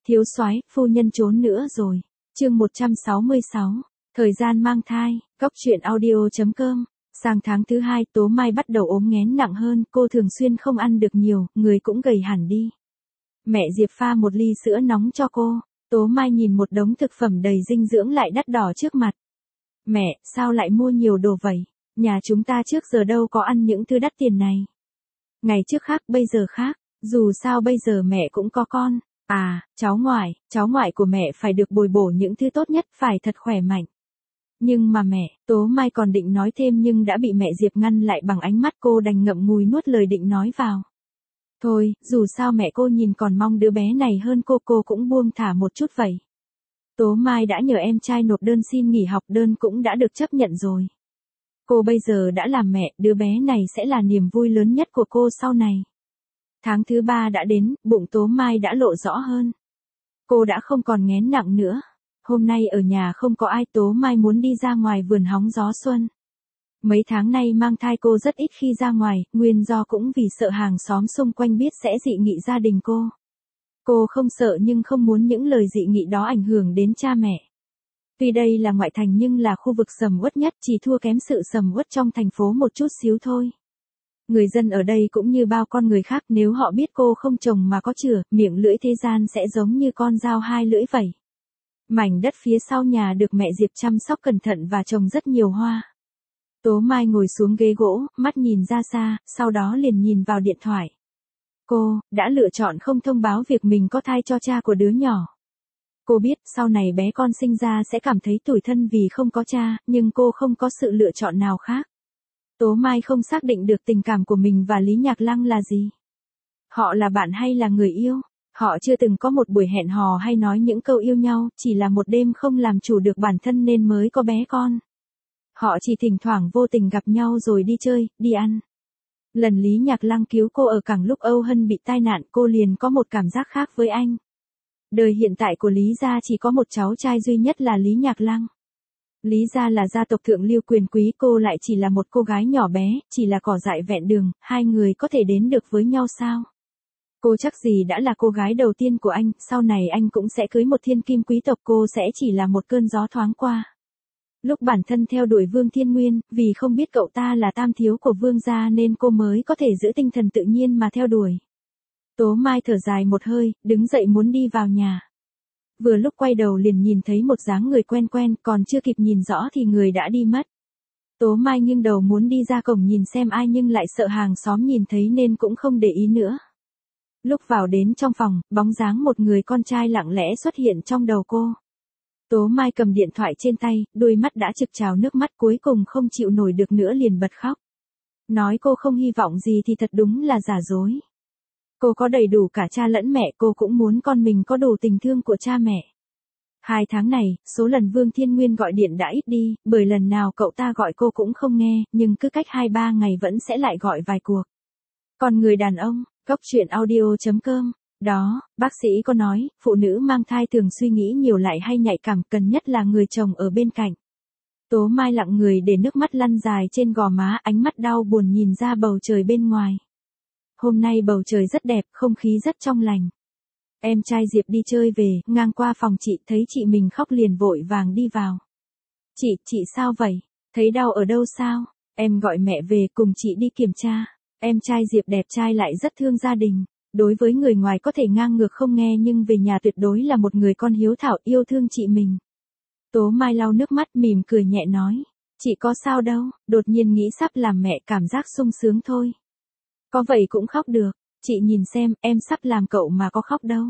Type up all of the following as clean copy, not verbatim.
Thiếu soái, phu nhân trốn nữa rồi. Chương 166. Thời gian mang thai. Góc truyện audio.com. Sang tháng thứ 2, Tố Mai bắt đầu ốm nghén nặng hơn, cô thường xuyên không ăn được nhiều, người cũng gầy hẳn đi. Mẹ Diệp pha một ly sữa nóng cho cô. Tố Mai nhìn một đống thực phẩm đầy dinh dưỡng lại đắt đỏ trước mặt. Mẹ, sao lại mua nhiều đồ vậy? Nhà chúng ta trước giờ đâu có ăn những thứ đắt tiền này. Ngày trước khác, bây giờ khác. Dù sao bây giờ mẹ cũng có con. À, cháu ngoại của mẹ phải được bồi bổ những thứ tốt nhất, phải thật khỏe mạnh. Nhưng mà mẹ, Tố Mai còn định nói thêm nhưng đã bị mẹ Diệp ngăn lại bằng ánh mắt, cô đành ngậm ngùi nuốt lời định nói vào. Thôi, dù sao mẹ cô nhìn còn mong đứa bé này hơn cô cũng buông thả một chút vậy. Tố Mai đã nhờ em trai nộp đơn xin nghỉ học, đơn cũng đã được chấp nhận rồi. Cô bây giờ đã làm mẹ, đứa bé này sẽ là niềm vui lớn nhất của cô sau này. Tháng thứ 3 đã đến, bụng Tố Mai đã lộ rõ hơn. Cô đã không còn nghén nặng nữa. Hôm nay ở nhà không có ai, Tố Mai muốn đi ra ngoài vườn hóng gió xuân. Mấy tháng nay mang thai cô rất ít khi ra ngoài, nguyên do cũng vì sợ hàng xóm xung quanh biết sẽ dị nghị gia đình cô. Cô không sợ nhưng không muốn những lời dị nghị đó ảnh hưởng đến cha mẹ. Tuy đây là ngoại thành nhưng là khu vực sầm uất nhất, chỉ thua kém sự sầm uất trong thành phố một chút xíu thôi. Người dân ở đây cũng như bao con người khác, nếu họ biết cô không chồng mà có chửa, miệng lưỡi thế gian sẽ giống như con dao hai lưỡi vậy. Mảnh đất phía sau nhà được mẹ Diệp chăm sóc cẩn thận và trồng rất nhiều hoa. Tố Mai ngồi xuống ghế gỗ, mắt nhìn ra xa, sau đó liền nhìn vào điện thoại. Cô đã lựa chọn không thông báo việc mình có thai cho cha của đứa nhỏ. Cô biết sau này bé con sinh ra sẽ cảm thấy tủi thân vì không có cha, nhưng cô không có sự lựa chọn nào khác. Tố Mai không xác định được tình cảm của mình và Lý Nhạc Lăng là gì. Họ là bạn hay là người yêu? Họ chưa từng có một buổi hẹn hò hay nói những câu yêu nhau, chỉ là một đêm không làm chủ được bản thân nên mới có bé con. Họ chỉ thỉnh thoảng vô tình gặp nhau rồi đi chơi, đi ăn. Lần Lý Nhạc Lăng cứu cô ở cảng lúc Âu Hân bị tai nạn, cô liền có một cảm giác khác với anh. Đời hiện tại của Lý gia chỉ có một cháu trai duy nhất là Lý Nhạc Lăng. Lý gia là gia tộc thượng lưu quyền quý, cô lại chỉ là một cô gái nhỏ bé, chỉ là cỏ dại vẹn đường, hai người có thể đến được với nhau sao? Cô chắc gì đã là cô gái đầu tiên của anh, sau này anh cũng sẽ cưới một thiên kim quý tộc, cô sẽ chỉ là một cơn gió thoáng qua. Lúc bản thân theo đuổi Vương Thiên Nguyên, vì không biết cậu ta là tam thiếu của Vương gia nên cô mới có thể giữ tinh thần tự nhiên mà theo đuổi. Tố Mai thở dài một hơi, đứng dậy muốn đi vào nhà. Vừa lúc quay đầu liền nhìn thấy một dáng người quen quen, còn chưa kịp nhìn rõ thì người đã đi mất. Tố Mai nghiêng đầu muốn đi ra cổng nhìn xem ai nhưng lại sợ hàng xóm nhìn thấy nên cũng không để ý nữa. Lúc vào đến trong phòng, bóng dáng một người con trai lặng lẽ xuất hiện trong đầu cô. Tố Mai cầm điện thoại trên tay, đôi mắt đã trực trào nước mắt, cuối cùng không chịu nổi được nữa liền bật khóc. Nói cô không hy vọng gì thì thật đúng là giả dối. Cô có đầy đủ cả cha lẫn mẹ, cô cũng muốn con mình có đủ tình thương của cha mẹ. 2 tháng này, số lần Vương Thiên Nguyên gọi điện đã ít đi, bởi lần nào cậu ta gọi cô cũng không nghe, nhưng cứ cách 2-3 ngày vẫn sẽ lại gọi vài cuộc. Còn người đàn ông, góc truyện audio.com. Đó, bác sĩ có nói, phụ nữ mang thai thường suy nghĩ nhiều lại hay nhạy cảm, cần nhất là người chồng ở bên cạnh. Tố Mai lặng người để nước mắt lăn dài trên gò má, ánh mắt đau buồn nhìn ra bầu trời bên ngoài. Hôm nay bầu trời rất đẹp, không khí rất trong lành. Em trai Diệp đi chơi về, ngang qua phòng chị, thấy chị mình khóc liền vội vàng đi vào. Chị sao vậy? Thấy đau ở đâu sao? Em gọi mẹ về cùng chị đi kiểm tra. Em trai Diệp đẹp trai lại rất thương gia đình. Đối với người ngoài có thể ngang ngược không nghe nhưng về nhà tuyệt đối là một người con hiếu thảo yêu thương chị mình. Tố Mai lau nước mắt mỉm cười nhẹ nói. Chị có sao đâu, đột nhiên nghĩ sắp làm mẹ, cảm giác sung sướng thôi. Có vậy cũng khóc được, chị nhìn xem, em sắp làm cậu mà có khóc đâu.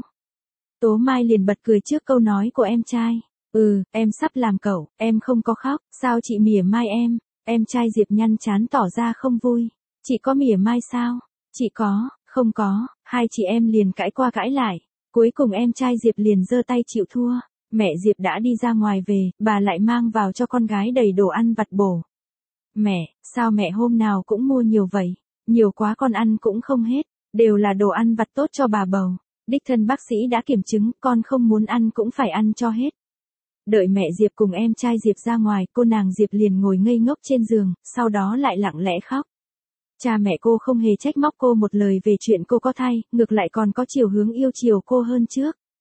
Tố Mai liền bật cười trước câu nói của em trai. Em sắp làm cậu, em không có khóc, sao chị mỉa mai em? Em trai Diệp nhăn trán tỏ ra không vui. Chị có mỉa mai sao? Chị có, không có, hai chị em liền cãi qua cãi lại. Cuối cùng em trai Diệp liền giơ tay chịu thua. Mẹ Diệp đã đi ra ngoài về, bà lại mang vào cho con gái đầy đồ ăn vặt bổ. Mẹ, sao mẹ hôm nào cũng mua nhiều vậy? Nhiều quá con ăn cũng không hết, đều là đồ ăn vặt tốt cho bà bầu. Đích thân bác sĩ đã kiểm chứng, con không muốn ăn cũng phải ăn cho hết. Đợi mẹ Diệp cùng em trai Diệp ra ngoài, cô nàng Diệp liền ngồi ngây ngốc trên giường, sau đó lại lặng lẽ khóc. Cha mẹ cô không hề trách móc cô một lời về chuyện cô có thai, ngược lại còn có chiều hướng yêu chiều cô hơn trước.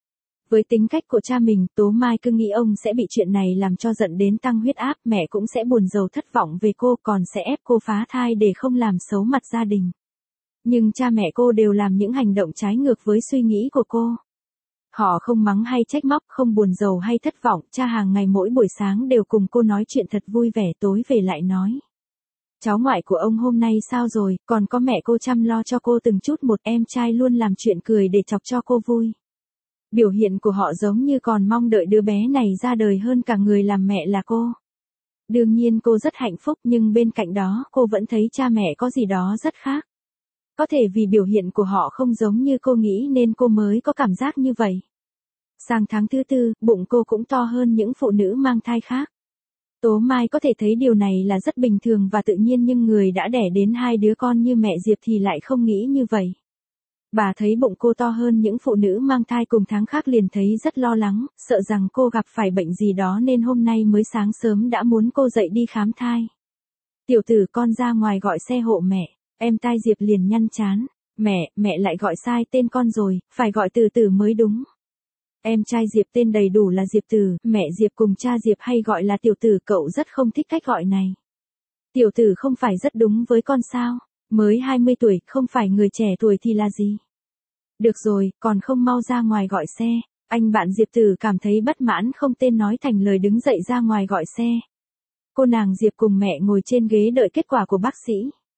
Với tính cách của cha mình, Tố Mai cứ nghĩ ông sẽ bị chuyện này làm cho giận đến tăng huyết áp, mẹ cũng sẽ buồn rầu thất vọng về cô, còn sẽ ép cô phá thai để không làm xấu mặt gia đình. Nhưng cha mẹ cô đều làm những hành động trái ngược với suy nghĩ của cô. Họ không mắng hay trách móc, không buồn rầu hay thất vọng, cha hàng ngày mỗi buổi sáng đều cùng cô nói chuyện thật vui vẻ, tối về lại nói. Cháu ngoại của ông hôm nay sao rồi, còn có mẹ cô chăm lo cho cô từng chút một, em trai luôn làm chuyện cười để chọc cho cô vui. Biểu hiện của họ giống như còn mong đợi đứa bé này ra đời hơn cả người làm mẹ là cô. Đương nhiên cô rất hạnh phúc, nhưng bên cạnh đó cô vẫn thấy cha mẹ có gì đó rất khác. Có thể vì biểu hiện của họ không giống như cô nghĩ nên cô mới có cảm giác như vậy. Sang tháng thứ 4, bụng cô cũng to hơn những phụ nữ mang thai khác. Tố Mai có thể thấy điều này là rất bình thường và tự nhiên, nhưng người đã đẻ đến 2 đứa con như mẹ Diệp thì lại không nghĩ như vậy. Bà thấy bụng cô to hơn những phụ nữ mang thai cùng tháng khác liền thấy rất lo lắng, sợ rằng cô gặp phải bệnh gì đó nên hôm nay mới sáng sớm đã muốn cô dậy đi khám thai. Tiểu tử, con ra ngoài gọi xe hộ mẹ. Em trai Diệp liền nhăn trán. Mẹ lại gọi sai tên con rồi, phải gọi Từ Từ mới đúng. Em trai Diệp tên đầy đủ là Diệp Từ, mẹ Diệp cùng cha Diệp hay gọi là Tiểu Tử, cậu rất không thích cách gọi này. Tiểu Tử không phải rất đúng với con sao? Mới 20 tuổi, không phải người trẻ tuổi thì là gì? Được rồi, còn không mau ra ngoài gọi xe. Anh bạn Diệp Tử cảm thấy bất mãn không tên nói thành lời, đứng dậy ra ngoài gọi xe. Cô nàng Diệp cùng mẹ ngồi trên ghế đợi kết quả của bác sĩ.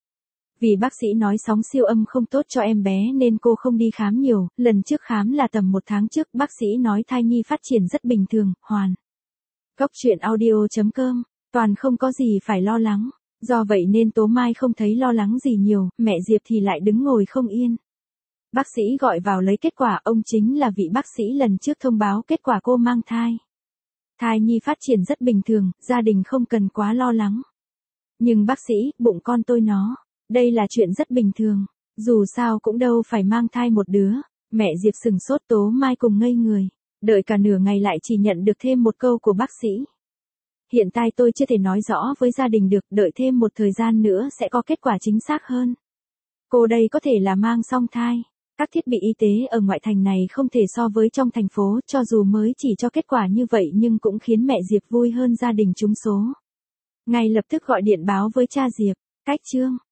Vì bác sĩ nói sóng siêu âm không tốt cho em bé nên cô không đi khám nhiều, lần trước khám là tầm 1 tháng trước, bác sĩ nói thai nhi phát triển rất bình thường, hoàn. Góc truyện audio.com, toàn không có gì phải lo lắng, do vậy nên Tố Mai không thấy lo lắng gì nhiều, mẹ Diệp thì lại đứng ngồi không yên. Bác sĩ gọi vào lấy kết quả, ông chính là vị bác sĩ lần trước thông báo kết quả cô mang thai. Thai nhi phát triển rất bình thường, gia đình không cần quá lo lắng. Nhưng bác sĩ, bụng con tôi nó. Đây là chuyện rất bình thường, dù sao cũng đâu phải mang thai một đứa. Mẹ Diệp sừng sốt, Tố Mai cùng ngây người, đợi cả nửa ngày lại chỉ nhận được thêm một câu của bác sĩ. Hiện tại tôi chưa thể nói rõ với gia đình được, đợi thêm một thời gian nữa sẽ có kết quả chính xác hơn. Cô đây có thể là mang song thai. Các thiết bị y tế ở ngoại thành này không thể so với trong thành phố, cho dù mới chỉ cho kết quả như vậy nhưng cũng khiến mẹ Diệp vui hơn gia đình trúng số. Ngay lập tức gọi điện báo với cha Diệp, cách chương.